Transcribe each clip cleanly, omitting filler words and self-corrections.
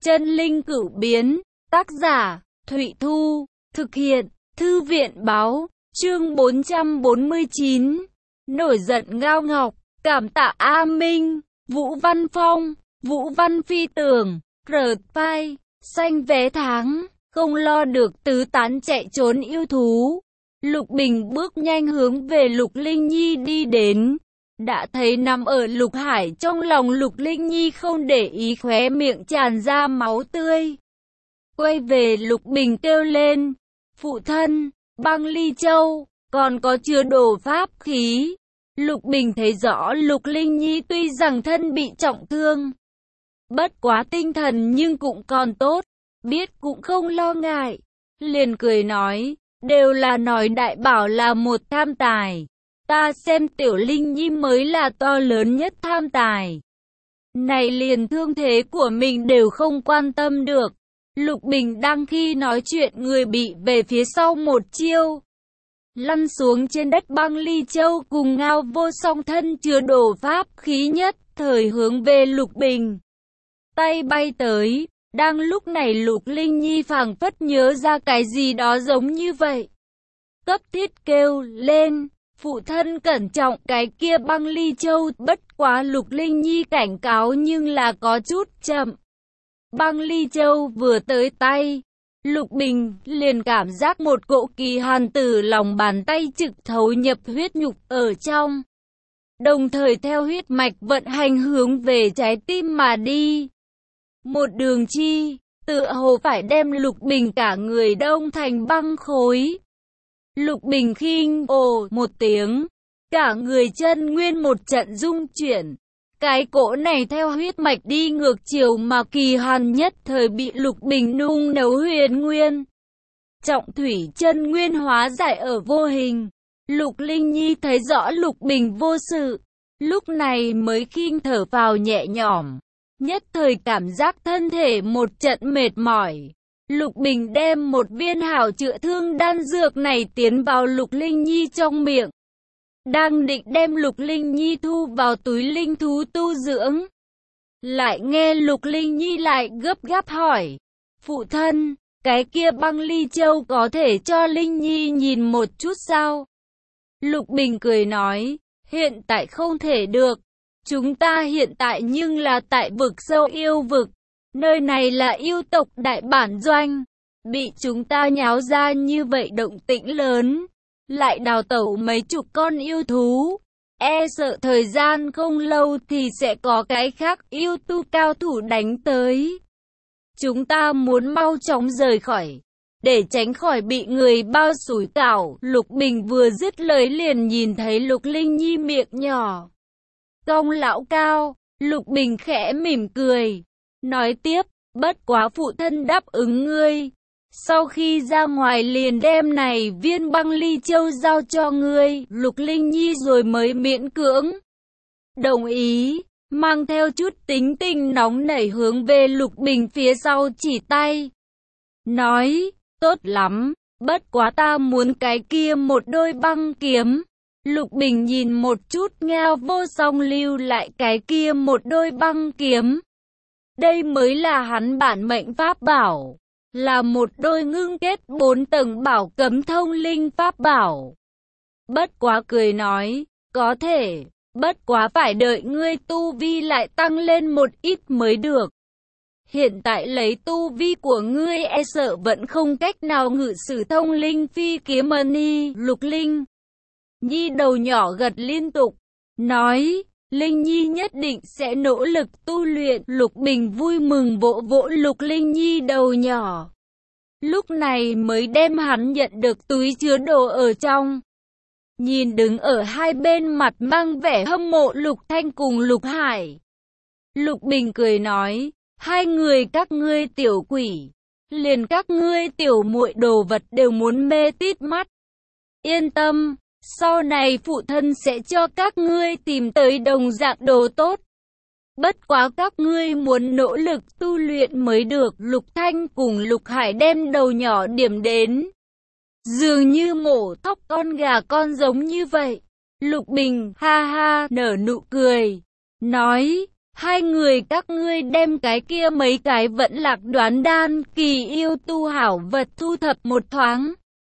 Chân linh cửu biến, tác giả, Thụy Thu, thực hiện, Thư viện báo, chương 449, nổi giận Ngao Ngọc, cảm tạ A Minh, Vũ Văn Phong, Vũ Văn Phi Tường, R-Phai, xanh vé tháng, không lo được tứ tán chạy trốn yêu thú. Lục Bình bước nhanh hướng về Lục Linh Nhi đi đến. Đã thấy nằm ở Lục Hải trong lòng Lục Linh Nhi không để ý khóe miệng tràn ra máu tươi. Quay về Lục Bình kêu lên, phụ thân, băng ly châu, còn có chứa đồ pháp khí. Lục Bình thấy rõ Lục Linh Nhi tuy rằng thân bị trọng thương, bất quá tinh thần nhưng cũng còn tốt, biết cũng không lo ngại. Liền cười nói, đều là nói đại bảo là một tham tài. Ta xem tiểu Linh Nhi mới là to lớn nhất tham tài. Này liền thương thế của mình đều không quan tâm được. Lục Bình đang khi nói chuyện người bị về phía sau một chiêu. Lăn xuống trên đất băng ly châu cùng Ngao Vô Song thân chứa đồ pháp khí nhất thời hướng về Lục Bình. Tay bay tới, đang lúc này Lục Linh Nhi phảng phất nhớ ra cái gì đó giống như vậy. Cấp thiết kêu lên. Phụ thân cẩn trọng cái kia băng ly châu, bất quá Lục Linh Nhi cảnh cáo nhưng là có chút chậm. Băng ly châu vừa tới tay, Lục Bình liền cảm giác một cỗ kỳ hàn từ lòng bàn tay trực thấu nhập huyết nhục ở trong. Đồng thời theo huyết mạch vận hành hướng về trái tim mà đi. Một đường chi, tựa hồ phải đem Lục Bình cả người đông thành băng khối. Lục Bình khinh ồ một tiếng, cả người chân nguyên một trận rung chuyển. Cái cỗ này theo huyết mạch đi ngược chiều mà kỳ hàn nhất thời bị Lục Bình nung nấu huyền nguyên. Trọng thủy chân nguyên hóa giải ở vô hình. Lục Linh Nhi thấy rõ Lục Bình vô sự, lúc này mới khinh thở phào nhẹ nhõm. Nhất thời cảm giác thân thể một trận mệt mỏi. Lục Bình đem một viên hảo chữa thương đan dược này tiến vào Lục Linh Nhi trong miệng. Đang định đem Lục Linh Nhi thu vào túi linh thú tu dưỡng. Lại nghe Lục Linh Nhi lại gấp gáp hỏi. Phụ thân, cái kia băng ly châu có thể cho Linh Nhi nhìn một chút sao? Lục Bình cười nói, hiện tại không thể được. Chúng ta hiện tại nhưng là tại vực sâu yêu vực. Nơi này là yêu tộc đại bản doanh. Bị chúng ta nháo ra như vậy động tĩnh lớn. Lại đào tẩu mấy chục con yêu thú. E sợ thời gian không lâu thì sẽ có cái khác yêu tu cao thủ đánh tới. Chúng ta muốn mau chóng rời khỏi. Để tránh khỏi bị người bao sủi cảo. Lục Bình vừa dứt lời liền nhìn thấy Lục Linh Nhi miệng nhỏ cong lão cao. Lục Bình khẽ mỉm cười. Nói tiếp, bất quá phụ thân đáp ứng ngươi. Sau khi ra ngoài liền đem này viên băng ly châu giao cho ngươi. Lục Linh Nhi rồi mới miễn cưỡng đồng ý, mang theo chút tính tình nóng nảy hướng về Lục Bình phía sau chỉ tay. Nói, tốt lắm, bất quá ta muốn cái kia một đôi băng kiếm. Lục Bình nhìn một chút Ngao Vô Song lưu lại cái kia một đôi băng kiếm. Đây mới là hắn bản mệnh pháp bảo, là một đôi ngưng kết 4 tầng bảo cấm thông linh pháp bảo. Bất quá cười nói, có thể, bất quá phải đợi ngươi tu vi lại tăng lên một ít mới được. Hiện tại lấy tu vi của ngươi e sợ vẫn không cách nào ngự sử thông linh phi kiếm mani. Lục Linh Nhi đầu nhỏ gật liên tục, nói, Linh Nhi nhất định sẽ nỗ lực tu luyện. Lục Bình vui mừng vỗ vỗ Lục Linh Nhi đầu nhỏ. Lúc này mới đem hắn nhận được túi chứa đồ ở trong. Nhìn đứng ở hai bên mặt mang vẻ hâm mộ Lục Thanh cùng Lục Hải. Lục Bình cười nói, hai người các ngươi tiểu quỷ, liền các ngươi tiểu muội đồ vật đều muốn mê tít mắt. Yên tâm. Sau này phụ thân sẽ cho các ngươi tìm tới đồng dạng đồ tốt. Bất quá các ngươi muốn nỗ lực tu luyện mới được. Lục Thanh cùng Lục Hải đem đầu nhỏ điểm đến. Dường như mổ thóc con gà con giống như vậy. Lục Bình ha ha nở nụ cười. Nói, Hai người các ngươi đem cái kia mấy cái vẫn lạc đoán đan kỳ yêu tu hảo vật thu thập một thoáng.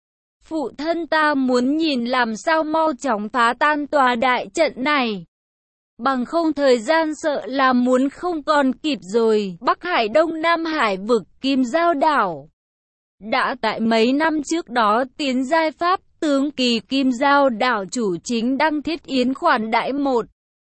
Phụ thân ta muốn nhìn làm sao mau chóng phá tan tòa đại trận này. Bằng không thời gian sợ là muốn không còn kịp rồi. Bắc Hải Đông Nam Hải vực Kim Giao đảo. Đã tại mấy năm trước đó tiến giai pháp tướng kỳ Kim Giao đảo chủ chính đăng thiết yến khoản đãi một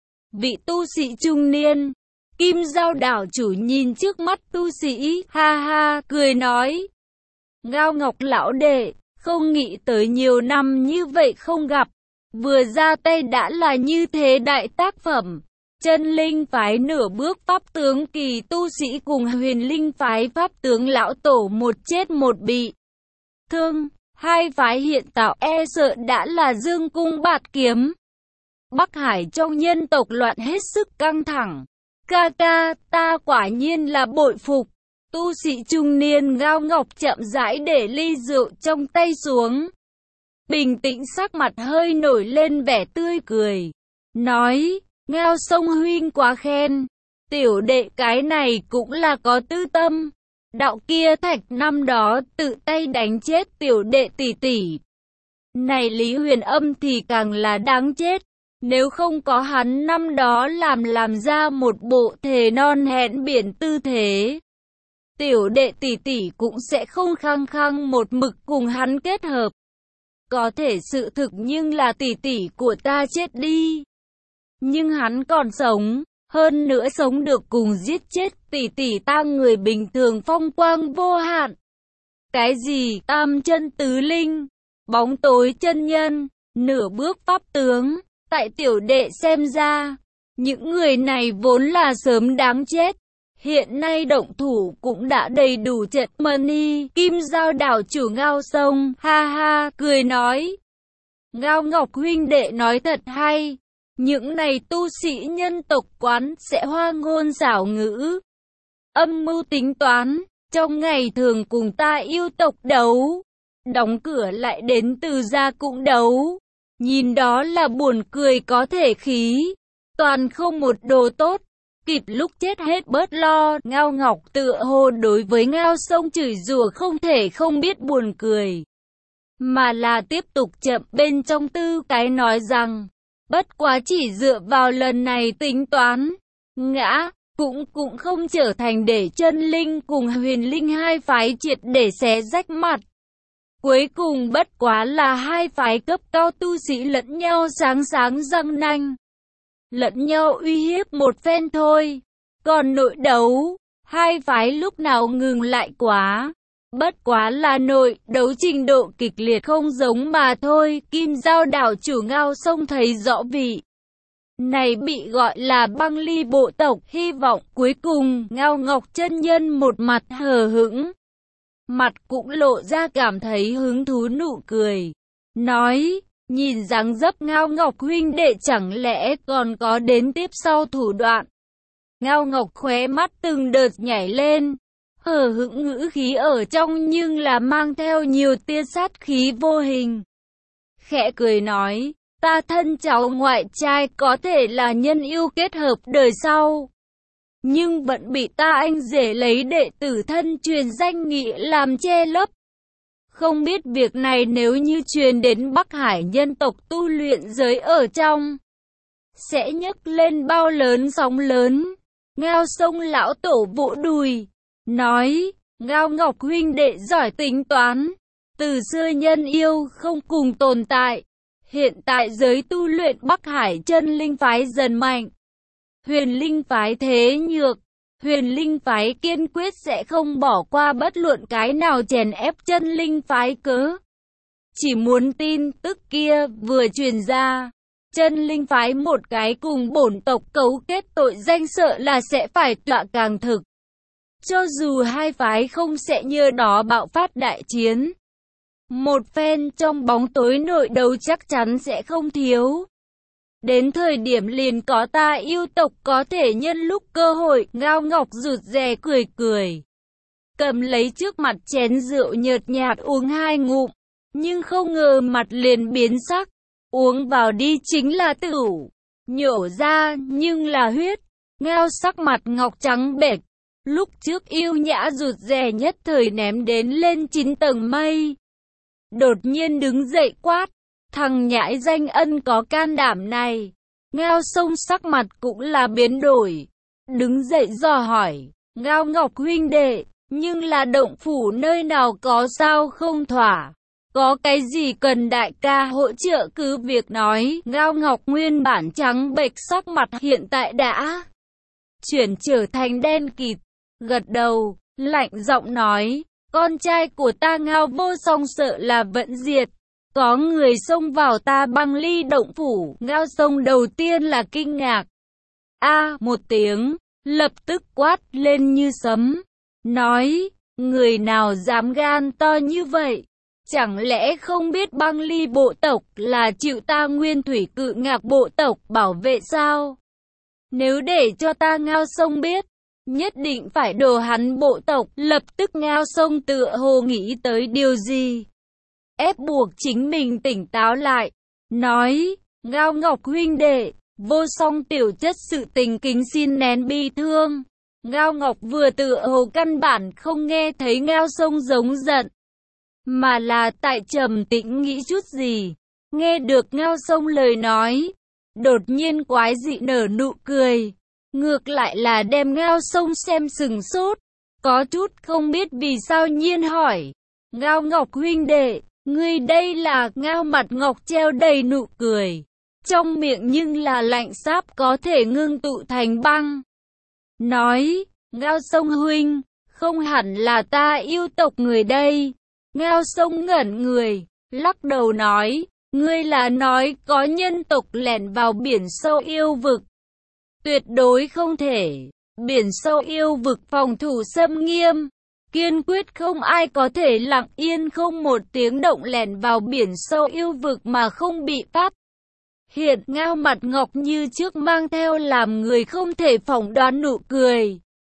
vị tu sĩ trung niên. Kim Giao đảo chủ nhìn trước mắt tu sĩ, ha ha, cười nói. Ngao Ngọc lão đệ, không nghĩ tới nhiều năm như vậy không gặp. Vừa ra tay đã là như thế đại tác phẩm. Chân linh phái nửa bước pháp tướng kỳ tu sĩ cùng huyền linh phái pháp tướng lão tổ một chết một bị thương. Hai phái hiện tạo e sợ đã là dương cung bạt kiếm. Bắc Hải trong nhân tộc loạn hết sức căng thẳng. Ca ca, ta quả nhiên là bội phục. Tu sĩ trung niên Ngao Ngọc chậm rãi để ly rượu trong tay xuống. Bình tĩnh sắc mặt hơi nổi lên vẻ tươi cười. Nói, Ngao Sông huynh quá khen. Tiểu đệ cái này cũng là có tư tâm. Đạo kia thạch năm đó tự tay đánh chết tiểu đệ tỷ tỷ. Này Lý Huyền Âm thì càng là đáng chết. Nếu không có hắn năm đó làm ra một bộ thề non hẹn biển tư thế, tiểu đệ tỷ tỷ cũng sẽ không khăng khăng một mực cùng hắn kết hợp. Có thể sự thực nhưng là tỷ tỷ của ta chết đi. Nhưng hắn còn sống, hơn nữa sống được cùng giết chết tỷ tỷ ta người bình thường phong quang vô hạn. Cái gì tam chân tứ linh, bóng tối chân nhân, nửa bước pháp tướng. Tại tiểu đệ xem ra, những người này vốn là sớm đáng chết. Hiện nay động thủ cũng đã đầy đủ trận money. Kim Giao đảo chủ Ngao Sông, ha ha, cười nói. Ngao Ngọc huynh đệ nói thật hay. Những này tu sĩ nhân tộc quán sẽ hoa ngôn xảo ngữ. Âm mưu tính toán, trong ngày thường cùng ta yêu tộc đấu. Đóng cửa lại đến từ gia cũng đấu. Nhìn đó là buồn cười có thể khí, toàn không một đồ tốt, kịp lúc chết hết bớt lo. Ngao Ngọc tựa hồ đối với Ngao Sông chửi rủa không thể không biết buồn cười, mà là tiếp tục chậm bên trong tư cái nói rằng, bất quá chỉ dựa vào lần này tính toán, ngã, cũng không trở thành để chân linh cùng huyền linh hai phái triệt để xé rách mặt. Cuối cùng bất quá là hai phái cấp cao tu sĩ lẫn nhau sáng răng nanh, lẫn nhau uy hiếp một phen thôi. Còn nội đấu, hai phái lúc nào ngừng lại quá. Bất quá là nội đấu trình độ kịch liệt không giống mà thôi. Kim Giao đảo chủ Ngao Sông thấy rõ vị này bị gọi là băng ly bộ tộc. Hy vọng cuối cùng Ngao Ngọc chân nhân một mặt hờ hững, mặt cũng lộ ra cảm thấy hứng thú nụ cười. Nói, nhìn dáng dấp Ngao Ngọc huynh đệ chẳng lẽ còn có đến tiếp sau thủ đoạn. Ngao Ngọc khóe mắt từng đợt nhảy lên, hờ hững ngữ khí ở trong nhưng là mang theo nhiều tia sát khí vô hình. Khẽ cười nói, ta thân cháu ngoại trai có thể là nhân yêu kết hợp đời sau, nhưng vẫn bị ta anh rể lấy đệ tử thân truyền danh nghĩa làm che lấp. Không biết việc này nếu như truyền đến Bắc Hải nhân tộc tu luyện giới ở trong, sẽ nhấc lên bao lớn sóng lớn. Ngao Sông lão tổ vỗ đùi, nói, Ngao Ngọc huynh đệ giỏi tính toán. Từ xưa nhân yêu không cùng tồn tại. Hiện tại giới tu luyện Bắc Hải chân linh phái dần mạnh, huyền linh phái thế nhược. Huyền linh phái kiên quyết sẽ không bỏ qua bất luận cái nào chèn ép chân linh phái cớ. Chỉ muốn tin tức kia vừa truyền ra, chân linh phái một cái cùng bổn tộc cấu kết tội danh sợ là sẽ phải tọa càng thực. Cho dù hai phái không sẽ nhờ đó bạo phát đại chiến, một phen trong bóng tối nội đấu chắc chắn sẽ không thiếu. Đến thời điểm liền có ta yêu tộc có thể nhân lúc cơ hội. Ngao Ngọc rụt rè cười cười, cầm lấy trước mặt chén rượu nhợt nhạt uống hai ngụm, nhưng không ngờ mặt liền biến sắc. Uống vào đi chính là tửu, nhổ ra nhưng là huyết. Ngao sắc mặt ngọc trắng bệch, lúc trước yêu nhã rụt rè nhất thời ném đến lên 9 tầng mây. Đột nhiên đứng dậy quát, thằng nhãi danh ân có can đảm này. Ngao Sông sắc mặt cũng là biến đổi, đứng dậy dò hỏi, Ngao Ngọc huynh đệ, nhưng là động phủ nơi nào có sao không thỏa? Có cái gì cần đại ca hỗ trợ cứ việc nói. Ngao Ngọc nguyên bản trắng bệch sắc mặt hiện tại đã chuyển trở thành đen kịt, gật đầu, lạnh giọng nói, con trai của ta Ngao Vô Song sợ là vẫn diệt. Có người xông vào ta Băng Ly động phủ. Ngao Sông đầu tiên là kinh ngạc. Một tiếng, lập tức quát lên như sấm, nói, người nào dám gan to như vậy? Chẳng lẽ không biết Băng Ly bộ tộc là chịu ta Nguyên Thủy Cự Ngạc bộ tộc bảo vệ sao? Nếu để cho ta Ngao Sông biết, nhất định phải đồ hắn bộ tộc. Lập tức Ngao Sông tựa hồ nghĩ tới điều gì, ép buộc chính mình tỉnh táo lại, nói, Ngao Ngọc huynh đệ, Vô Song tiểu chất sự tình kính xin nén bi thương. Ngao Ngọc vừa tựa hồ căn bản không nghe thấy Ngao Sông giống giận, mà là tại trầm tĩnh nghĩ chút gì. Nghe được Ngao Sông lời nói, đột nhiên quái dị nở nụ cười, ngược lại là đem Ngao Sông xem sừng sốt, có chút không biết vì sao nhiên hỏi, Ngao Ngọc huynh đệ, ngươi đây là? Ngao mặt ngọc treo đầy nụ cười, trong miệng nhưng là lạnh sáp có thể ngưng tụ thành băng. Nói, Ngao Sông huynh, không hẳn là ta yêu tộc người đây. Ngao Sông ngẩn người, lắc đầu nói, ngươi là nói có nhân tộc lẻn vào biển sâu yêu vực? Tuyệt đối không thể, biển sâu yêu vực phòng thủ xâm nghiêm, kiên quyết không ai có thể lặng yên không một tiếng động lẻn vào biển sâu yêu vực mà không bị phát hiện. Ngao mặt ngọc như trước mang theo làm người không thể phỏng đoán nụ cười,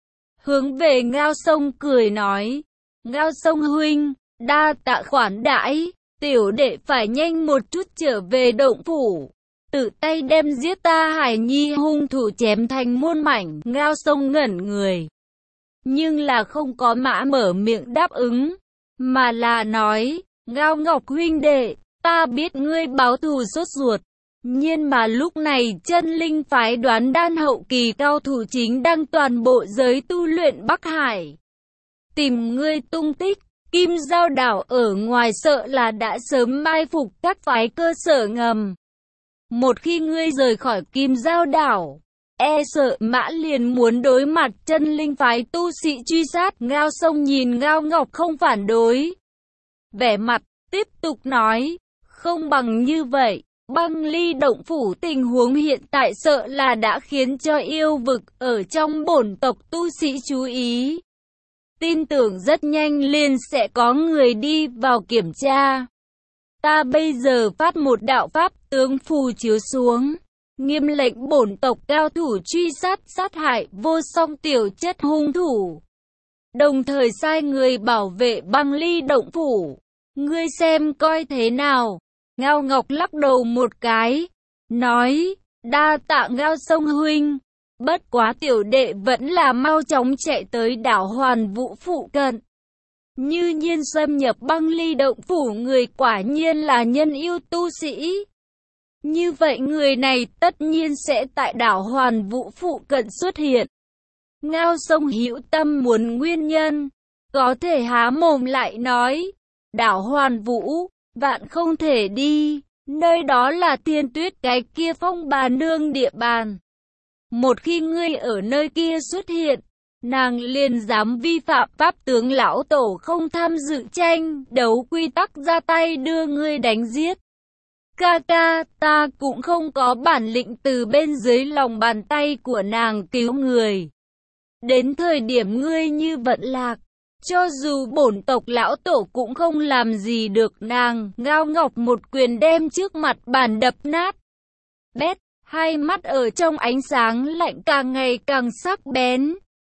hướng về Ngao Sông cười nói, Ngao Sông huynh, đa tạ khoản đãi, tiểu đệ phải nhanh một chút trở về động phủ, tự tay đem giết ta Hải Nhi hung thủ chém thành muôn mảnh. Ngao Sông ngẩn người, nhưng là không có mã mở miệng đáp ứng, mà là nói, Ngao Ngọc huynh đệ, ta biết ngươi báo thù sốt ruột, nhưng mà lúc này chân linh phái Đoán Đan hậu kỳ cao thủ chính đang toàn bộ giới tu luyện Bắc Hải tìm ngươi tung tích. Kim Giao đảo ở ngoài sợ là đã sớm mai phục các phái cơ sở ngầm. Một khi ngươi rời khỏi Kim Giao đảo, e sợ mã liền muốn đối mặt chân linh phái tu sĩ truy sát. Ngao Sông nhìn Ngao Ngọc không phản đối, vẻ mặt tiếp tục nói, không bằng như vậy, Băng Ly động phủ tình huống hiện tại sợ là đã khiến cho yêu vực ở trong bổn tộc tu sĩ chú ý. Tin tưởng rất nhanh liền sẽ có người đi vào kiểm tra. Ta bây giờ phát một đạo pháp tướng phù chiếu xuống, nghiêm lệnh bổn tộc cao thủ truy sát hại Vô Song tiểu chất hung thủ, đồng thời sai người bảo vệ Băng Ly động phủ. Ngươi xem coi thế nào? Ngao Ngọc lắc đầu một cái, nói, đa tạ Ngao Sông huynh, bất quá tiểu đệ vẫn là mau chóng chạy tới đảo Hoàn Vũ phụ cận. Như nhiên xâm nhập Băng Ly động phủ người quả nhiên là nhân yêu tu sĩ. Như vậy người này tất nhiên sẽ tại đảo Hoàn Vũ phụ cận xuất hiện. Ngao Sông hữu tâm muốn nguyên nhân, có thể há mồm lại nói, đảo Hoàn Vũ, vạn không thể đi, nơi đó là Thiên Tuyết cái kia Phong bà nương địa bàn. Một khi ngươi ở nơi kia xuất hiện, nàng liền dám vi phạm pháp tướng lão tổ không tham dự tranh đấu quy tắc ra tay đưa ngươi đánh giết. Ca ca, ta cũng không có bản lĩnh từ bên dưới lòng bàn tay của nàng cứu người. Đến thời điểm ngươi như vận lạc, cho dù bổn tộc lão tổ cũng không làm gì được nàng. Ngao Ngọc một quyền đem trước mặt bàn đập nát. Bét, hai mắt ở trong ánh sáng lạnh càng ngày càng sắc bén.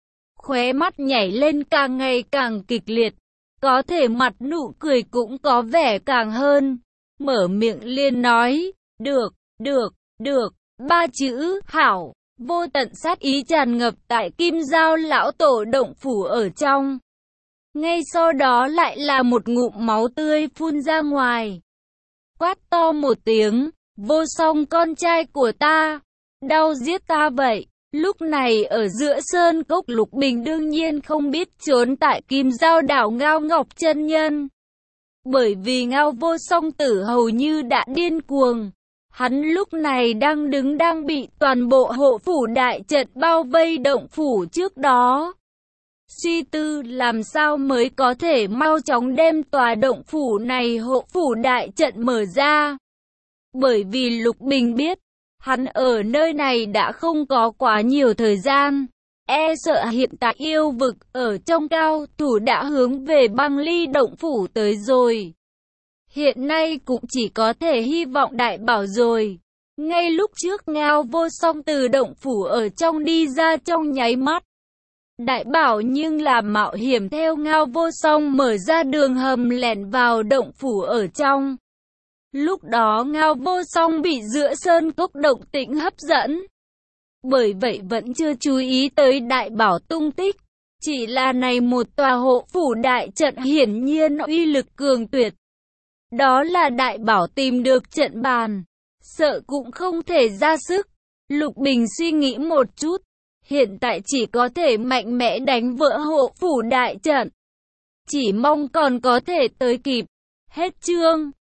Khóe mắt nhảy lên càng ngày càng kịch liệt. Có thể mặt nụ cười cũng có vẻ càng hơn. Mở miệng liền nói, được, ba chữ, hảo. Vô tận sát ý tràn ngập tại Kim Giao lão tổ động phủ ở trong. Ngay sau đó lại là một ngụm máu tươi phun ra ngoài. Quát to một tiếng, Vô Song con trai của ta, đau giết ta vậy. Lúc này ở giữa sơn cốc Lục Bình đương nhiên không biết trốn tại Kim Giao đảo Ngao Ngọc chân nhân. Bởi vì Ngao Vô Song tử hầu như đã điên cuồng. Hắn lúc này đang bị toàn bộ hộ phủ đại trận bao vây động phủ trước đó. Suy tư làm sao mới có thể mau chóng đem tòa động phủ này hộ phủ đại trận mở ra. Bởi vì Lục Bình biết, hắn ở nơi này đã không có quá nhiều thời gian. E sợ hiện tại yêu vực ở trong cao thủ đã hướng về Băng Ly động phủ tới rồi. Hiện nay cũng chỉ có thể hy vọng đại bảo rồi. Ngay lúc trước Ngao Vô Song từ động phủ ở trong đi ra trong nháy mắt. Đại bảo nhưng là mạo hiểm theo Ngao Vô Song mở ra đường hầm lẻn vào động phủ ở trong. Lúc đó Ngao Vô Song bị giữa sơn cốc động tĩnh hấp dẫn. Bởi vậy vẫn chưa chú ý tới đại bảo tung tích. Chỉ là này một tòa hộ phủ đại trận hiển nhiên uy lực cường tuyệt. Đó là đại bảo tìm được trận bàn. Sợ cũng không thể ra sức. Lục Bình suy nghĩ một chút. Hiện tại chỉ có thể mạnh mẽ đánh vỡ hộ phủ đại trận. Chỉ mong còn có thể tới kịp. Hết chương.